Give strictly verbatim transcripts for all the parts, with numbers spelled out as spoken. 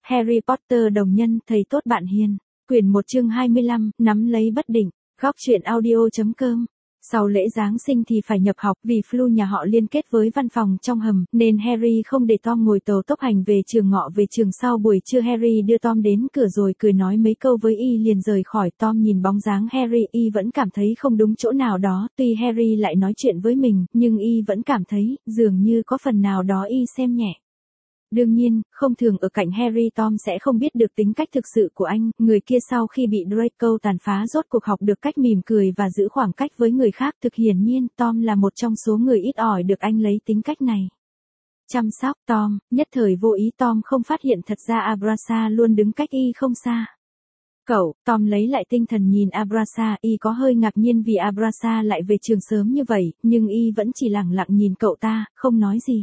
Harry Potter đồng nhân, thầy tốt bạn hiền. Quyển một chương hai mươi lăm, nắm lấy bất định. Góc truyện audio.com. Sau lễ Giáng sinh thì phải nhập học, vì Flu nhà họ liên kết với văn phòng trong hầm, nên Harry không để Tom ngồi tàu tốc hành về trường ngọ về trường. Sau buổi trưa Harry đưa Tom đến cửa rồi cười nói mấy câu với y liền rời khỏi. Tom nhìn bóng dáng Harry, y vẫn cảm thấy không đúng chỗ nào đó, tuy Harry lại nói chuyện với mình, nhưng y vẫn cảm thấy, dường như có phần nào đó y xem nhẹ. Đương nhiên, không thường ở cạnh Harry Tom sẽ không biết được tính cách thực sự của anh, người kia sau khi bị Draco tàn phá rốt cuộc học được cách mỉm cười và giữ khoảng cách với người khác. Thực hiển nhiên, Tom là một trong số người ít ỏi được anh lấy tính cách này chăm sóc. Tom, nhất thời vô ý Tom không phát hiện thật ra Abrasa luôn đứng cách y không xa. Cậu, Tom lấy lại tinh thần nhìn Abrasa, y có hơi ngạc nhiên vì Abrasa lại về trường sớm như vậy, nhưng y vẫn chỉ lặng lặng nhìn cậu ta, không nói gì.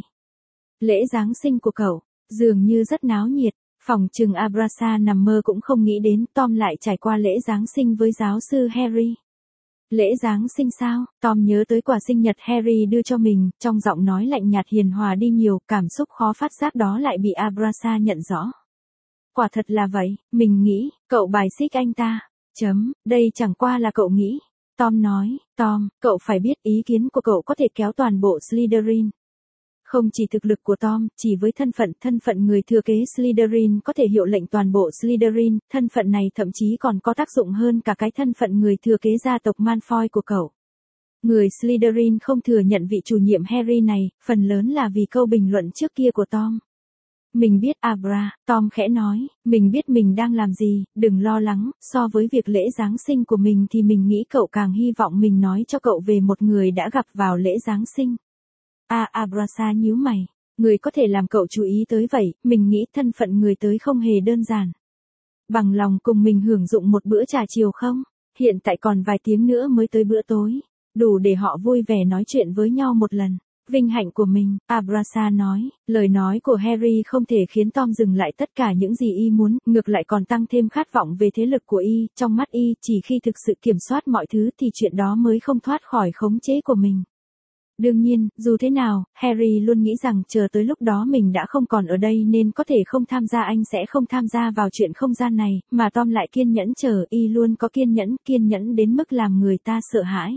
Lễ Giáng sinh của cậu, dường như rất náo nhiệt, phòng trừng Abrasa nằm mơ cũng không nghĩ đến Tom lại trải qua lễ Giáng sinh với giáo sư Harry. Lễ Giáng sinh sao? Tom nhớ tới quà sinh nhật Harry đưa cho mình, trong giọng nói lạnh nhạt hiền hòa đi nhiều, cảm xúc khó phát giác đó lại bị Abrasa nhận rõ. Quả thật là vậy, mình nghĩ, cậu bài xích anh ta. Chấm, đây chẳng qua là cậu nghĩ. Tom nói, Tom, cậu phải biết ý kiến của cậu có thể kéo toàn bộ Slytherin. Không chỉ thực lực của Tom, chỉ với thân phận, thân phận người thừa kế Slytherin có thể hiệu lệnh toàn bộ Slytherin, thân phận này thậm chí còn có tác dụng hơn cả cái thân phận người thừa kế gia tộc Malfoy của cậu. Người Slytherin không thừa nhận vị chủ nhiệm Harry này, phần lớn là vì câu bình luận trước kia của Tom. Mình biết Abra, Tom khẽ nói, mình biết mình đang làm gì, đừng lo lắng, so với việc lễ Giáng sinh của mình thì mình nghĩ cậu càng hy vọng mình nói cho cậu về một người đã gặp vào lễ Giáng sinh. À, Abrasa nhíu mày, người có thể làm cậu chú ý tới vậy, mình nghĩ thân phận người tới không hề đơn giản. Bằng lòng cùng mình hưởng dụng một bữa trà chiều không? Hiện tại còn vài tiếng nữa mới tới bữa tối, đủ để họ vui vẻ nói chuyện với nhau một lần. Vinh hạnh của mình, Abrasa nói, lời nói của Harry không thể khiến Tom dừng lại tất cả những gì y muốn, ngược lại còn tăng thêm khát vọng về thế lực của y, trong mắt y, chỉ khi thực sự kiểm soát mọi thứ thì chuyện đó mới không thoát khỏi khống chế của mình. Đương nhiên, dù thế nào, Harry luôn nghĩ rằng chờ tới lúc đó mình đã không còn ở đây nên có thể không tham gia anh sẽ không tham gia vào chuyện không gian này, mà Tom lại kiên nhẫn chờ, y luôn có kiên nhẫn, kiên nhẫn đến mức làm người ta sợ hãi.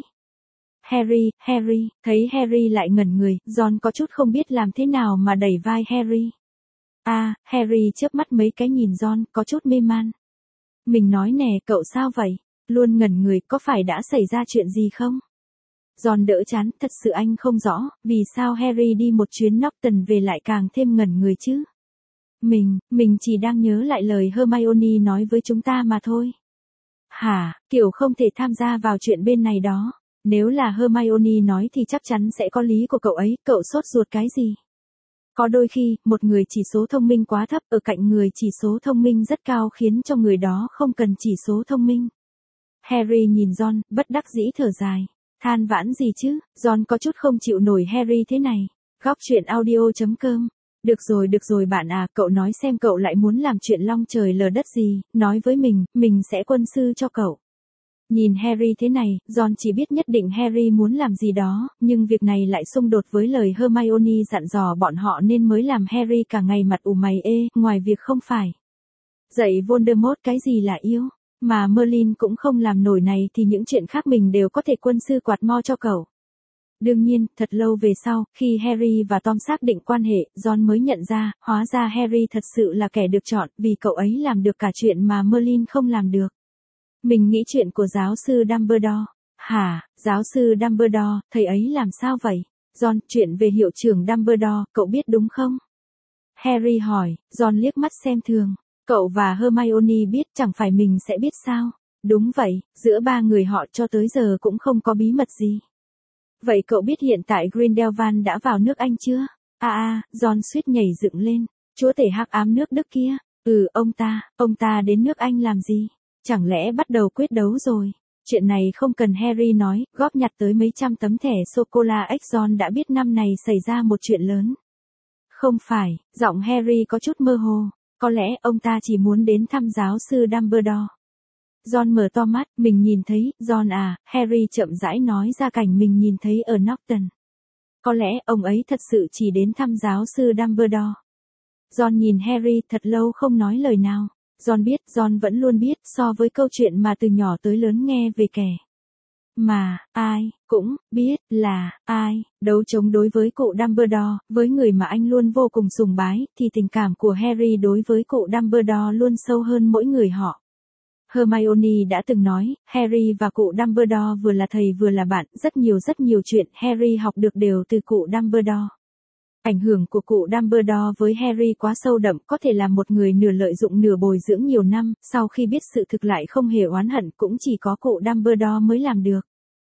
Harry, Harry, thấy Harry lại ngẩn người, Ron có chút không biết làm thế nào mà đẩy vai Harry. À, Harry chớp mắt mấy cái nhìn Ron, có chút mê man. Mình nói nè, cậu sao vậy? Luôn ngẩn người, có phải đã xảy ra chuyện gì không? Ron đỡ chán, thật sự anh không rõ, vì sao Harry đi một chuyến Norton về lại càng thêm ngẩn người chứ? Mình, mình chỉ đang nhớ lại lời Hermione nói với chúng ta mà thôi. Hả, kiểu không thể tham gia vào chuyện bên này đó. Nếu là Hermione nói thì chắc chắn sẽ có lý của cậu ấy, cậu sốt ruột cái gì? Có đôi khi, một người chỉ số thông minh quá thấp ở cạnh người chỉ số thông minh rất cao khiến cho người đó không cần chỉ số thông minh. Harry nhìn Ron, bất đắc dĩ thở dài. Than vãn gì chứ, Ron có chút không chịu nổi Harry thế này. Góc truyện audio.com. Được rồi được rồi bạn à, cậu nói xem cậu lại muốn làm chuyện long trời lở đất gì, nói với mình, mình sẽ quân sư cho cậu. Nhìn Harry thế này, Ron chỉ biết nhất định Harry muốn làm gì đó, nhưng việc này lại xung đột với lời Hermione dặn dò bọn họ nên mới làm Harry cả ngày mặt ủ mày ê, ngoài việc không phải dạy Voldemort cái gì là yêu, mà Merlin cũng không làm nổi này thì những chuyện khác mình đều có thể quân sư quạt mo cho cậu. Đương nhiên, thật lâu về sau, khi Harry và Tom xác định quan hệ, Ron mới nhận ra, hóa ra Harry thật sự là kẻ được chọn, vì cậu ấy làm được cả chuyện mà Merlin không làm được. Mình nghĩ chuyện của giáo sư Dumbledore. Hả, giáo sư Dumbledore, thầy ấy làm sao vậy? Ron, chuyện về hiệu trưởng Dumbledore, cậu biết đúng không? Harry hỏi, Ron liếc mắt xem thường. Cậu và Hermione biết, chẳng phải mình sẽ biết sao? Đúng vậy, giữa ba người họ cho tới giờ cũng không có bí mật gì. Vậy cậu biết hiện tại Grindelwald đã vào nước Anh chưa? À à, Ron suýt nhảy dựng lên. Chúa tể hắc ám nước Đức kia. Ừ, ông ta, ông ta đến nước Anh làm gì? Chẳng lẽ bắt đầu quyết đấu rồi? Chuyện này không cần Harry nói, góp nhặt tới mấy trăm tấm thẻ sô-cô-la X Ron đã biết năm này xảy ra một chuyện lớn. Không phải, giọng Harry có chút mơ hồ. Có lẽ ông ta chỉ muốn đến thăm giáo sư Dumbledore. Ron mở to mắt, mình nhìn thấy, Ron à, Harry chậm rãi nói ra cảnh mình nhìn thấy ở Norton. Có lẽ ông ấy thật sự chỉ đến thăm giáo sư Dumbledore. Ron nhìn Harry thật lâu không nói lời nào. Ron biết, Ron vẫn luôn biết, so với câu chuyện mà từ nhỏ tới lớn nghe về kẻ mà, ai, cũng, biết, là, ai, đấu chống đối với cụ Dumbledore, với người mà anh luôn vô cùng sùng bái, thì tình cảm của Harry đối với cụ Dumbledore luôn sâu hơn mỗi người họ. Hermione đã từng nói, Harry và cụ Dumbledore vừa là thầy vừa là bạn, rất nhiều rất nhiều chuyện Harry học được đều từ cụ Dumbledore. Ảnh hưởng của cụ Dumbledore với Harry quá sâu đậm, có thể là một người nửa lợi dụng nửa bồi dưỡng nhiều năm, sau khi biết sự thực lại không hề oán hận, cũng chỉ có cụ Dumbledore mới làm được.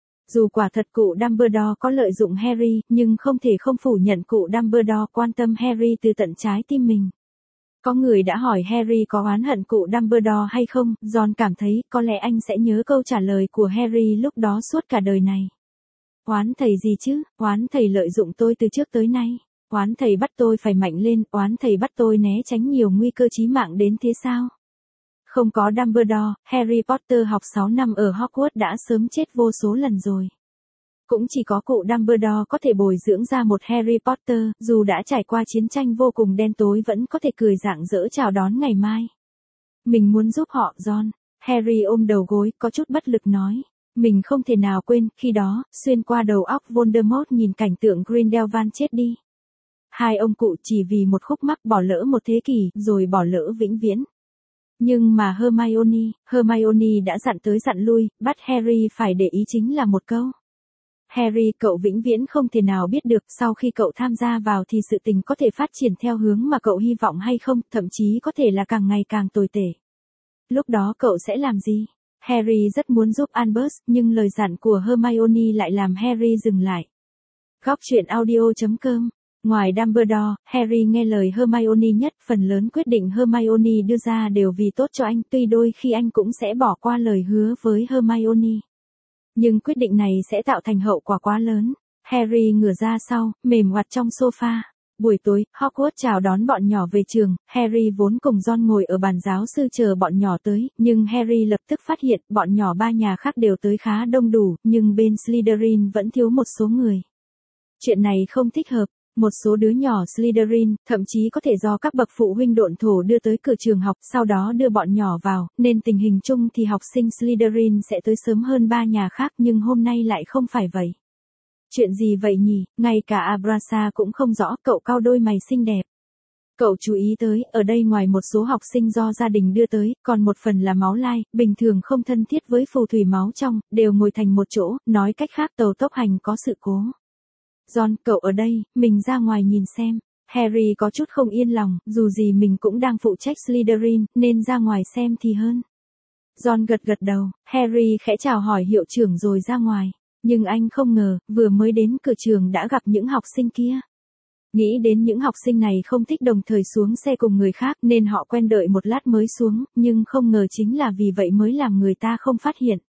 Dù quả thật cụ Dumbledore có lợi dụng Harry, nhưng không thể không phủ nhận cụ Dumbledore quan tâm Harry từ tận trái tim mình. Có người đã hỏi Harry có oán hận cụ Dumbledore hay không, Ron cảm thấy có lẽ anh sẽ nhớ câu trả lời của Harry lúc đó suốt cả đời này. Oán thầy gì chứ, oán thầy lợi dụng tôi từ trước tới nay. Oán thầy bắt tôi phải mạnh lên, oán thầy bắt tôi né tránh nhiều nguy cơ chí mạng đến thế sao? Không có Dumbledore, Harry Potter học sáu năm ở Hogwarts đã sớm chết vô số lần rồi. Cũng chỉ có cụ Dumbledore có thể bồi dưỡng ra một Harry Potter, dù đã trải qua chiến tranh vô cùng đen tối vẫn có thể cười rạng rỡ chào đón ngày mai. Mình muốn giúp họ, Ron. Harry ôm đầu gối, có chút bất lực nói. Mình không thể nào quên, khi đó, xuyên qua đầu óc Voldemort nhìn cảnh tượng Grindelwald chết đi. Hai ông cụ chỉ vì một khúc mắc bỏ lỡ một thế kỷ, rồi bỏ lỡ vĩnh viễn. Nhưng mà Hermione, Hermione đã dặn tới dặn lui, bắt Harry phải để ý chính là một câu. Harry, cậu vĩnh viễn không thể nào biết được sau khi cậu tham gia vào thì sự tình có thể phát triển theo hướng mà cậu hy vọng hay không, thậm chí có thể là càng ngày càng tồi tệ. Lúc đó cậu sẽ làm gì? Harry rất muốn giúp Albus, nhưng lời dặn của Hermione lại làm Harry dừng lại. Góc truyện audio chấm com. Ngoài Dumbledore, Harry nghe lời Hermione nhất, phần lớn quyết định Hermione đưa ra đều vì tốt cho anh, tuy đôi khi anh cũng sẽ bỏ qua lời hứa với Hermione. Nhưng quyết định này sẽ tạo thành hậu quả quá lớn. Harry ngửa ra sau, mềm oặt trong sofa. Buổi tối, Hogwarts chào đón bọn nhỏ về trường, Harry vốn cùng Ron ngồi ở bàn giáo sư chờ bọn nhỏ tới, nhưng Harry lập tức phát hiện bọn nhỏ ba nhà khác đều tới khá đông đủ, nhưng bên Slytherin vẫn thiếu một số người. Chuyện này không thích hợp. Một số đứa nhỏ Slytherin, thậm chí có thể do các bậc phụ huynh độn thổ đưa tới cửa trường học, sau đó đưa bọn nhỏ vào, nên tình hình chung thì học sinh Slytherin sẽ tới sớm hơn ba nhà khác, nhưng hôm nay lại không phải vậy. Chuyện gì vậy nhỉ, ngay cả Abrasa cũng không rõ, cậu cau đôi mày xinh đẹp. Cậu chú ý tới, ở đây ngoài một số học sinh do gia đình đưa tới, còn một phần là máu lai, bình thường không thân thiết với phù thủy máu trong, đều ngồi thành một chỗ, nói cách khác tàu tốc hành có sự cố. Ron, cậu ở đây, mình ra ngoài nhìn xem. Harry có chút không yên lòng, dù gì mình cũng đang phụ trách Slytherin, nên ra ngoài xem thì hơn. Ron gật gật đầu, Harry khẽ chào hỏi hiệu trưởng rồi ra ngoài. Nhưng anh không ngờ, vừa mới đến cửa trường đã gặp những học sinh kia. Nghĩ đến những học sinh này không thích đồng thời xuống xe cùng người khác nên họ quen đợi một lát mới xuống, nhưng không ngờ chính là vì vậy mới làm người ta không phát hiện.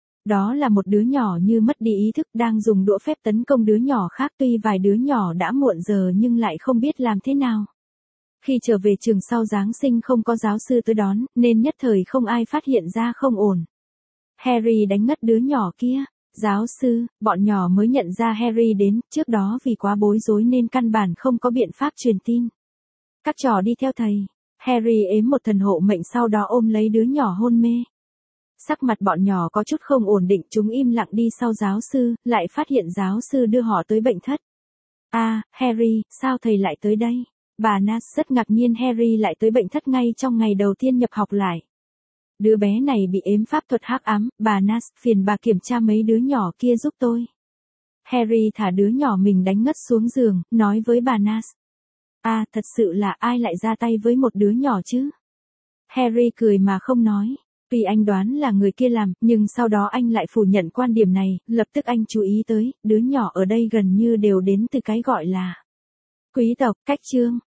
Đó là một đứa nhỏ như mất đi ý thức đang dùng đũa phép tấn công đứa nhỏ khác, tuy vài đứa nhỏ đã muộn giờ nhưng lại không biết làm thế nào. Khi trở về trường sau Giáng sinh không có giáo sư tới đón, nên nhất thời không ai phát hiện ra không ổn. Harry đánh ngất đứa nhỏ kia. Giáo sư, bọn nhỏ mới nhận ra Harry đến, trước đó vì quá bối rối nên căn bản không có biện pháp truyền tin. Các trò đi theo thầy. Harry ếm một thần hộ mệnh sau đó ôm lấy đứa nhỏ hôn mê. Sắc mặt bọn nhỏ có chút không ổn định, chúng im lặng đi sau giáo sư, lại phát hiện giáo sư đưa họ tới bệnh thất. À, Harry, sao thầy lại tới đây? Bà Nas rất ngạc nhiên Harry lại tới bệnh thất ngay trong ngày đầu tiên nhập học lại. Đứa bé này bị ếm pháp thuật hắc ám, bà Nas, phiền bà kiểm tra mấy đứa nhỏ kia giúp tôi. Harry thả đứa nhỏ mình đánh ngất xuống giường, nói với bà Nas. À, thật sự là ai lại ra tay với một đứa nhỏ chứ? Harry cười mà không nói. Tuy anh đoán là người kia làm, nhưng sau đó anh lại phủ nhận quan điểm này, lập tức anh chú ý tới, đứa nhỏ ở đây gần như đều đến từ cái gọi là quý tộc, cách chương.